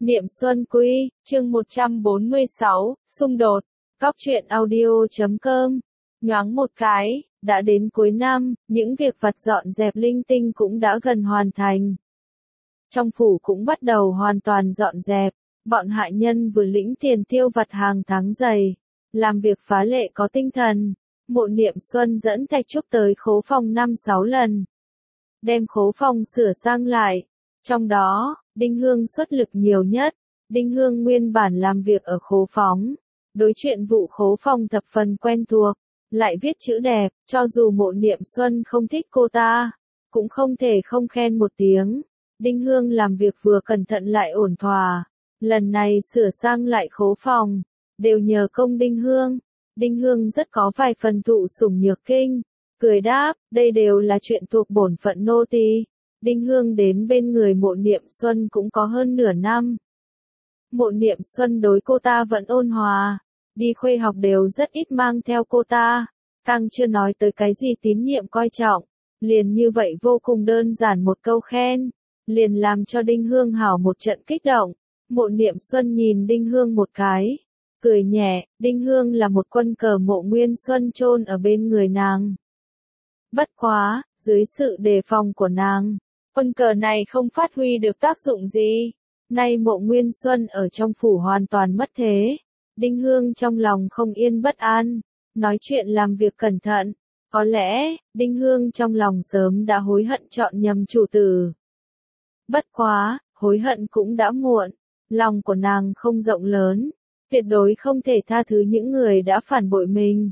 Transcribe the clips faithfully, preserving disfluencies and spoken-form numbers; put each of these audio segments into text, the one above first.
Niệm Xuân Quy, chương một trăm bốn mươi sáu, xung đột, góc truyện audio chấm com. Nhoáng một cái, đã đến cuối năm, những việc vặt dọn dẹp linh tinh cũng đã gần hoàn thành. Trong phủ cũng bắt đầu hoàn toàn dọn dẹp, bọn hại nhân vừa lĩnh tiền tiêu vặt hàng tháng dày, làm việc phá lệ có tinh thần. Mộ Niệm Xuân dẫn Thạch Trúc tới khố phòng năm sáu lần, đem khố phòng sửa sang lại. Trong đó, Đinh Hương xuất lực nhiều nhất. Đinh Hương nguyên bản làm việc ở khố phóng, đối chuyện vụ khố phòng thập phần quen thuộc, lại viết chữ đẹp, cho dù Mộ Niệm Xuân không thích cô ta, cũng không thể không khen một tiếng. Đinh Hương làm việc vừa cẩn thận lại ổn thỏa, lần này sửa sang lại khố phòng, đều nhờ công Đinh Hương. Đinh Hương rất có vài phần thụ sủng nhược kinh, cười đáp, đây đều là chuyện thuộc bổn phận nô tỳ. Đinh Hương đến bên người Mộ Niệm Xuân cũng có hơn nửa năm. Mộ Niệm Xuân đối cô ta vẫn ôn hòa, đi khuê học đều rất ít mang theo cô ta, càng chưa nói tới cái gì tín nhiệm coi trọng, liền như vậy vô cùng đơn giản một câu khen, liền làm cho Đinh Hương hảo một trận kích động. Mộ Niệm Xuân nhìn Đinh Hương một cái, cười nhẹ, Đinh Hương là một quân cờ Mộ Nguyên Xuân chôn ở bên người nàng. Bất quá, dưới sự đề phòng của nàng, quân cờ này không phát huy được tác dụng gì. Nay Mộ Nguyên Xuân ở trong phủ hoàn toàn mất thế. Đinh Hương trong lòng không yên bất an, nói chuyện làm việc cẩn thận. Có lẽ, Đinh Hương trong lòng sớm đã hối hận chọn nhầm chủ tử. Bất quá, hối hận cũng đã muộn, lòng của nàng không rộng lớn, tuyệt đối không thể tha thứ những người đã phản bội mình.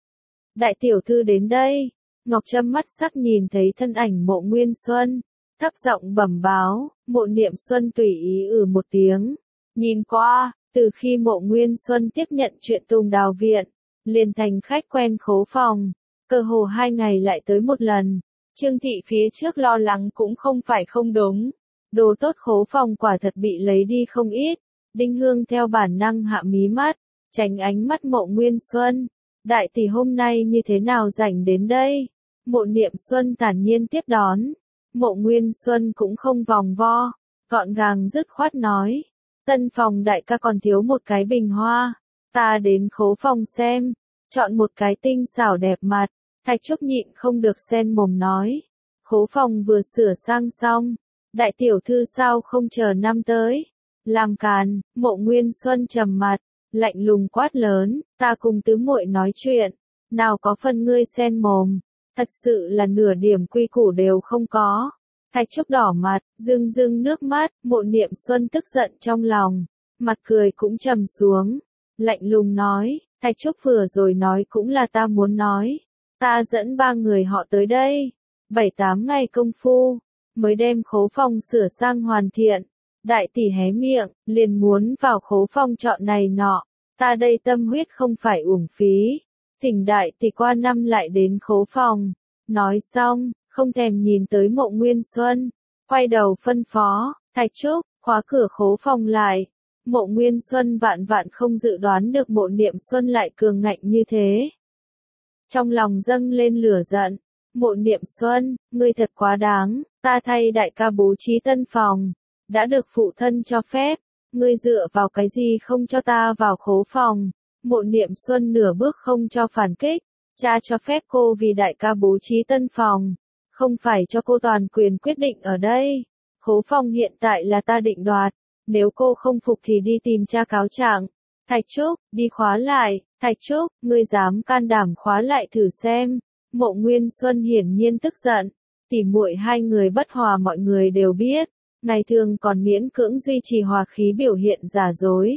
Đại tiểu thư đến đây, Ngọc Trâm mắt sắc nhìn thấy thân ảnh Mộ Nguyên Xuân, thấp giọng bẩm báo. Mộ Niệm Xuân tùy ý ừ một tiếng, nhìn qua, từ khi Mộ Nguyên Xuân tiếp nhận chuyện Tùng Đào viện, liền thành khách quen khố phòng, cơ hồ hai ngày lại tới một lần. Trương thị phía trước lo lắng cũng không phải không đúng, đồ tốt khố phòng quả thật bị lấy đi không ít. Đinh Hương theo bản năng hạ mí mắt, tránh ánh mắt Mộ Nguyên Xuân. Đại tỷ hôm nay như thế nào rảnh đến đây? Mộ Niệm Xuân thản nhiên tiếp đón. Mộ Nguyên Xuân cũng không vòng vo, gọn gàng dứt khoát nói, tân phòng đại ca còn thiếu một cái bình hoa, ta đến khố phòng xem, chọn một cái tinh xảo đẹp mặt. Thạch Trúc nhịn không được xen mồm nói, khố phòng vừa sửa sang xong, đại tiểu thư sao không chờ năm tới, làm càn. Mộ Nguyên Xuân trầm mặt, lạnh lùng quát lớn, ta cùng tứ muội nói chuyện, nào có phân ngươi xen mồm. Thật sự là nửa điểm quy củ đều không có. Thạch Trúc đỏ mặt, rưng rưng nước mắt. Mộ Niệm Xuân tức giận trong lòng, mặt cười cũng trầm xuống, lạnh lùng nói, Thạch Trúc vừa rồi nói cũng là ta muốn nói, ta dẫn ba người họ tới đây, bảy tám ngày công phu, mới đem khố phòng sửa sang hoàn thiện. Đại tỷ hé miệng, liền muốn vào khố phòng chọn này nọ, ta đây tâm huyết không phải uổng phí. Thỉnh đại tỷ qua năm lại đến khố phòng. Nói xong, không thèm nhìn tới Mộ Nguyên Xuân, quay đầu phân phó, Thạch Trúc, khóa cửa khố phòng lại. Mộ Nguyên Xuân vạn vạn không dự đoán được Mộ Niệm Xuân lại cường ngạnh như thế. Trong lòng dâng lên lửa giận, Mộ Niệm Xuân, ngươi thật quá đáng, ta thay đại ca bố trí tân phòng, đã được phụ thân cho phép, ngươi dựa vào cái gì không cho ta vào khố phòng? Mộ Niệm Xuân nửa bước không cho phản kích, cha cho phép cô vì đại ca bố trí tân phòng, không phải cho cô toàn quyền quyết định ở đây. Khố phòng hiện tại là ta định đoạt, nếu cô không phục thì đi tìm cha cáo trạng. Thạch Trúc, đi khóa lại. Thạch Trúc, ngươi dám can đảm khóa lại thử xem. Mộ Nguyên Xuân hiển nhiên tức giận, tỉ muội hai người bất hòa mọi người đều biết, ngày thường còn miễn cưỡng duy trì hòa khí biểu hiện giả dối.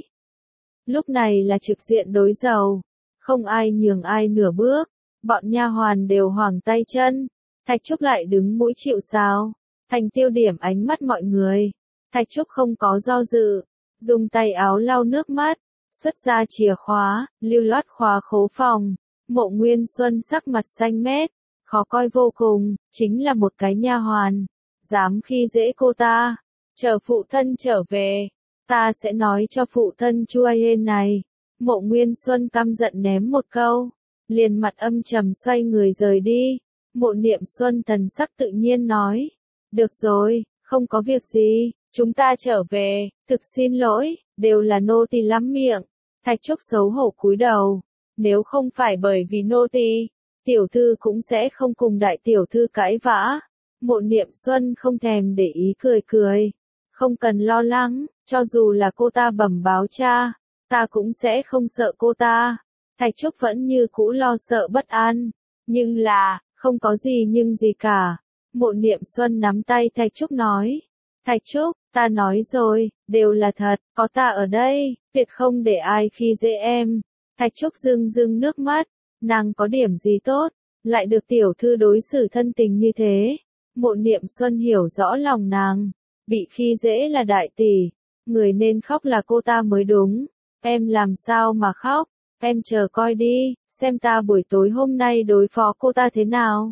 Lúc này là trực diện đối đầu, không ai nhường ai nửa bước, bọn nha hoàn đều hoảng tay chân. Thạch Trúc lại đứng mũi chịu sào, thành tiêu điểm ánh mắt mọi người. Thạch Trúc không có do dự, dùng tay áo lau nước mắt, xuất ra chìa khóa, lưu loát khóa khố phòng. Mộ Nguyên Xuân sắc mặt xanh mét, khó coi vô cùng, chính là một cái nha hoàn, dám khi dễ cô ta. Chờ phụ thân trở về, ta sẽ nói cho phụ thân chua hên này. Mộ Nguyên Xuân căm giận ném một câu, liền mặt âm trầm xoay người rời đi. Mộ Niệm Xuân thần sắc tự nhiên nói, được rồi, không có việc gì, Chúng ta trở về, thực xin lỗi, đều là nô tỳ lắm miệng. Thạch Trúc xấu hổ cúi đầu. Nếu không phải bởi vì nô tỳ, tiểu thư cũng sẽ không cùng đại tiểu thư cãi vã. Mộ Niệm Xuân không thèm để ý cười cười. Không cần lo lắng, cho dù là cô ta bẩm báo cha, ta cũng sẽ không sợ cô ta. Thạch Trúc vẫn như cũ lo sợ bất an. Nhưng là, không có gì nhưng gì cả. Mộ Niệm Xuân nắm tay Thạch Trúc nói. Thạch Trúc, ta nói rồi, đều là thật, có ta ở đây, tuyệt không để ai khi dễ em. Thạch Trúc rưng rưng nước mắt, nàng có điểm gì tốt, lại được tiểu thư đối xử thân tình như thế. Mộ Niệm Xuân hiểu rõ lòng nàng, bị khi dễ là đại tỷ, người nên khóc là cô ta mới đúng. Em làm sao mà khóc, em chờ coi đi, xem ta buổi tối hôm nay đối phó cô ta thế nào.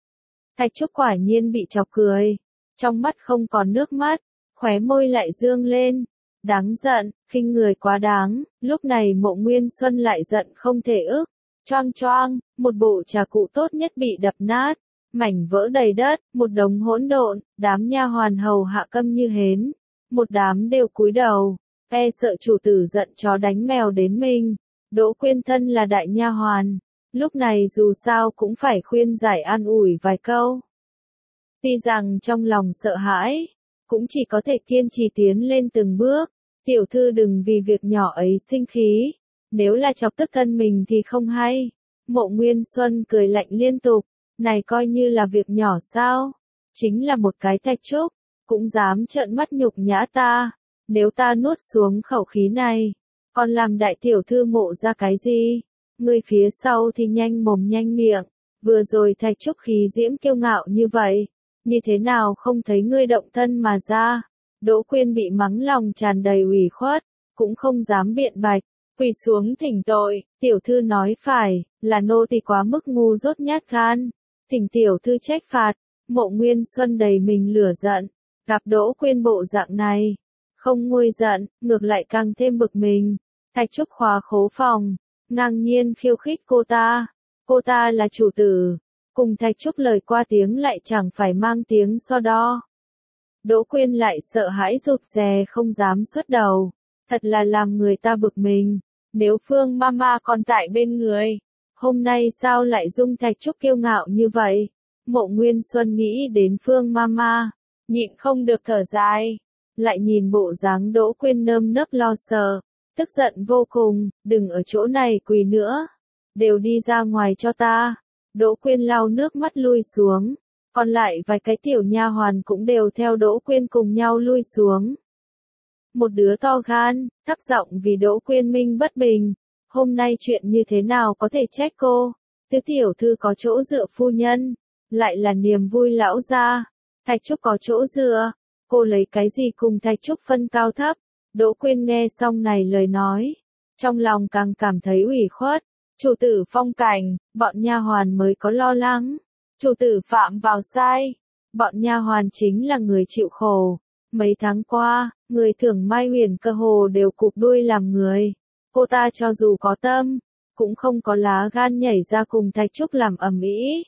Thạch Trúc quả nhiên bị chọc cười, trong mắt không còn nước mắt, khóe môi lại dương lên. Đáng giận, khinh người quá đáng, lúc này Mộ Nguyên Xuân lại giận không thể ức. Choang choang, một bộ trà cụ tốt nhất bị đập nát, mảnh vỡ đầy đất, một đống hỗn độn, đám nha hoàn hầu hạ câm như hến, một đám đều cúi đầu, e sợ chủ tử giận chó đánh mèo đến mình. Đỗ Quyên thân là đại nha hoàn, lúc này dù sao cũng phải khuyên giải an ủi vài câu. Tuy rằng trong lòng sợ hãi, cũng chỉ có thể kiên trì tiến lên từng bước. Tiểu thư đừng vì việc nhỏ ấy sinh khí, nếu là chọc tức thân mình thì không hay. Mộ Nguyên Xuân cười lạnh liên tục, này coi như là việc nhỏ sao? Chính là một cái Thạch Trúc, cũng dám trợn mắt nhục nhã ta. Nếu ta nuốt xuống khẩu khí này, còn làm đại tiểu thư Mộ ra cái gì? Người phía sau thì nhanh mồm nhanh miệng, vừa rồi Thạch Trúc khí diễm kiêu ngạo như vậy, như thế nào không thấy ngươi động thân mà ra? Đỗ Quyên bị mắng lòng tràn đầy ủy khuất, cũng không dám biện bạch, quỳ xuống thỉnh tội. Tiểu thư nói phải, là nô tỳ quá mức ngu dốt nhát gan, thỉnh tiểu thư trách phạt. Mộ Nguyên Xuân đầy mình lửa giận, gặp Đỗ Quyên bộ dạng này, không nguôi giận, ngược lại càng thêm bực mình. Thạch Trúc khóa khố phòng, ngang nhiên khiêu khích cô ta, cô ta là chủ tử, cùng Thạch Trúc lời qua tiếng lại chẳng phải mang tiếng so đo. Đỗ Quyên lại sợ hãi rụt rè không dám xuất đầu, thật là làm người ta bực mình. Nếu Phương Mama còn tại bên người, hôm nay sao lại dung Thạch Trúc kiêu ngạo như vậy? Mộ Nguyên Xuân nghĩ đến Phương Mama, nhịn không được thở dài, lại nhìn bộ dáng Đỗ Quyên nơm nớp lo sợ, tức giận vô cùng. Đừng ở chỗ này quỳ nữa, đều đi ra ngoài cho ta. Đỗ Quyên lau nước mắt lui xuống, còn lại vài cái tiểu nha hoàn cũng đều theo Đỗ Quyên cùng nhau lui xuống. Một đứa to gan, thấp giọng vì Đỗ Quyên minh bất bình. Hôm nay chuyện như thế nào có thể trách cô? Tứ tiểu thư có chỗ dựa phu nhân, lại là niềm vui lão gia. Thạch Trúc có chỗ dựa, cô lấy cái gì cùng Thạch Trúc phân cao thấp? Đỗ Quyên nghe xong này lời nói, trong lòng càng cảm thấy ủy khuất. Chủ tử phong cảnh, bọn nha hoàn mới có lo lắng. Chủ tử phạm vào sai, bọn nha hoàn chính là người chịu khổ. Mấy tháng qua, người thưởng Mai Huyền cơ hồ đều cụp đuôi làm người. Cô ta cho dù có tâm, cũng không có lá gan nhảy ra cùng Thạch Trúc làm ầm ĩ.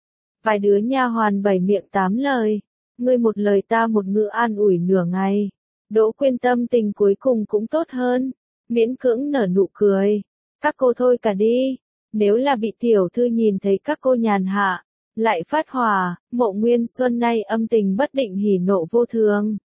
Vài đứa nha hoàn bảy miệng tám lời, ngươi một lời ta một ngữ an ủi nửa ngày. Đỗ Quyên tâm tình cuối cùng cũng tốt hơn, miễn cưỡng nở nụ cười. Các cô thôi cả đi, nếu là bị tiểu thư nhìn thấy các cô nhàn hạ, lại phát hỏa. Mộ Nguyên Xuân nay âm tình bất định hỉ nộ vô thường.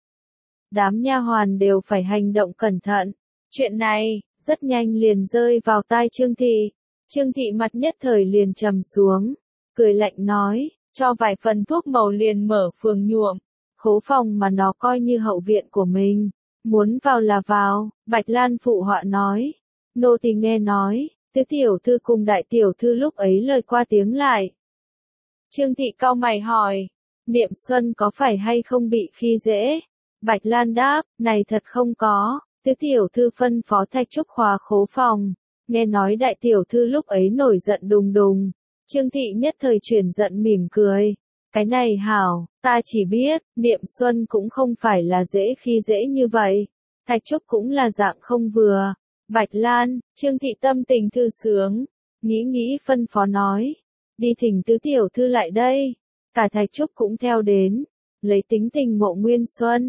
Đám nha hoàn đều phải hành động cẩn thận. Chuyện này, rất nhanh liền rơi vào tai Trương Thị. Trương Thị mặt nhất thời liền trầm xuống, cười lạnh nói, cho vài phần thuốc màu liền mở phường nhuộm. Khố phòng mà nó coi như hậu viện của mình, muốn vào là vào. Bạch Lan phụ họa nói, nô tỳ nghe nói, tứ tiểu thư cùng đại tiểu thư lúc ấy lời qua tiếng lại. Trương Thị cau mày hỏi, Niệm Xuân có phải hay không bị khi dễ? Bạch Lan đáp, này thật không có, tứ tiểu thư phân phó Thạch Trúc khóa khố phòng, nghe nói đại tiểu thư lúc ấy nổi giận đùng đùng. Trương Thị nhất thời chuyển giận mỉm cười, cái này hảo, ta chỉ biết, Niệm Xuân cũng không phải là dễ khi dễ như vậy, Thạch Trúc cũng là dạng không vừa. Bạch Lan, Trương Thị tâm tình thư sướng, nghĩ nghĩ phân phó nói, đi thỉnh tứ tiểu thư lại đây. Cả Thạch Trúc cũng theo đến, lấy tính tình Mộ Nguyên Xuân,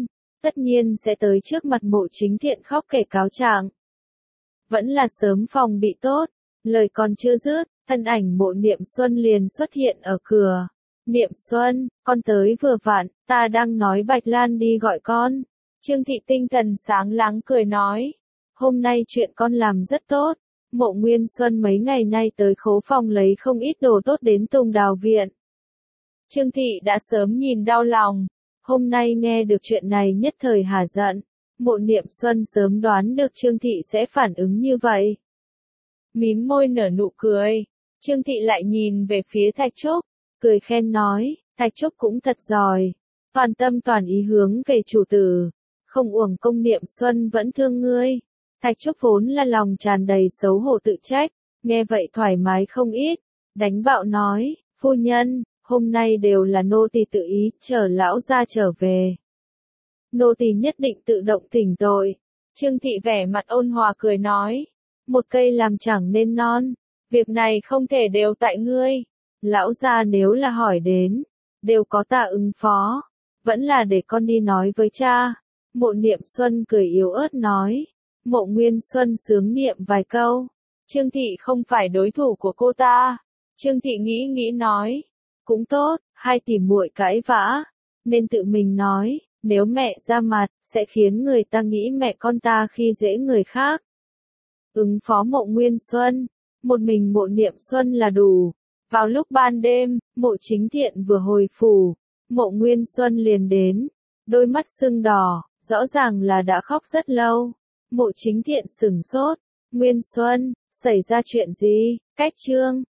tất nhiên sẽ tới trước mặt Mộ Chính Thiện khóc kể cáo trạng. Vẫn là sớm phòng bị tốt, lời còn chưa dứt, thân ảnh Mộ Niệm Xuân liền xuất hiện ở cửa. Niệm Xuân, con tới vừa vặn, ta đang nói Bạch Lan đi gọi con. Trương Thị tinh thần sáng láng cười nói, hôm nay chuyện con làm rất tốt. Mộ Nguyên Xuân mấy ngày nay tới khố phòng lấy không ít đồ tốt đến Tùng Đào Viện. Trương Thị đã sớm nhìn đau lòng, hôm nay nghe được chuyện này nhất thời hả giận. Mộ Niệm Xuân sớm đoán được Trương Thị sẽ phản ứng như vậy. Mím môi nở nụ cười, Trương Thị lại nhìn về phía Thạch Trúc, cười khen nói, Thạch Trúc cũng thật giỏi, toàn tâm toàn ý hướng về chủ tử, không uổng công Niệm Xuân vẫn thương ngươi. Thạch Trúc vốn là lòng tràn đầy xấu hổ tự trách, nghe vậy thoải mái không ít, đánh bạo nói, phu nhân, hôm nay đều là nô tỳ tự ý, chờ lão gia trở về. Nô tỳ nhất định tự động thỉnh tội. Trương Thị vẻ mặt ôn hòa cười nói, một cây làm chẳng nên non, việc này không thể đều tại ngươi. Lão gia nếu là hỏi đến, đều có ta ứng phó, vẫn là để con đi nói với cha. Mộ Niệm Xuân cười yếu ớt nói, Mộ Nguyên Xuân sướng niệm vài câu, Trương Thị không phải đối thủ của cô ta. Trương Thị nghĩ nghĩ nói, cũng tốt, hai tỷ muội cãi vã, nên tự mình nói, nếu mẹ ra mặt, sẽ khiến người ta nghĩ mẹ con ta khi dễ người khác. Ứng phó Mộ Nguyên Xuân, một mình Mộ Niệm Xuân là đủ. Vào lúc ban đêm, Mộ Chính Thiện vừa hồi phủ, Mộ Nguyên Xuân liền đến, đôi mắt sưng đỏ, rõ ràng là đã khóc rất lâu. Mộ Chính Thiện sửng sốt, Nguyên Xuân, xảy ra chuyện gì? Cách chương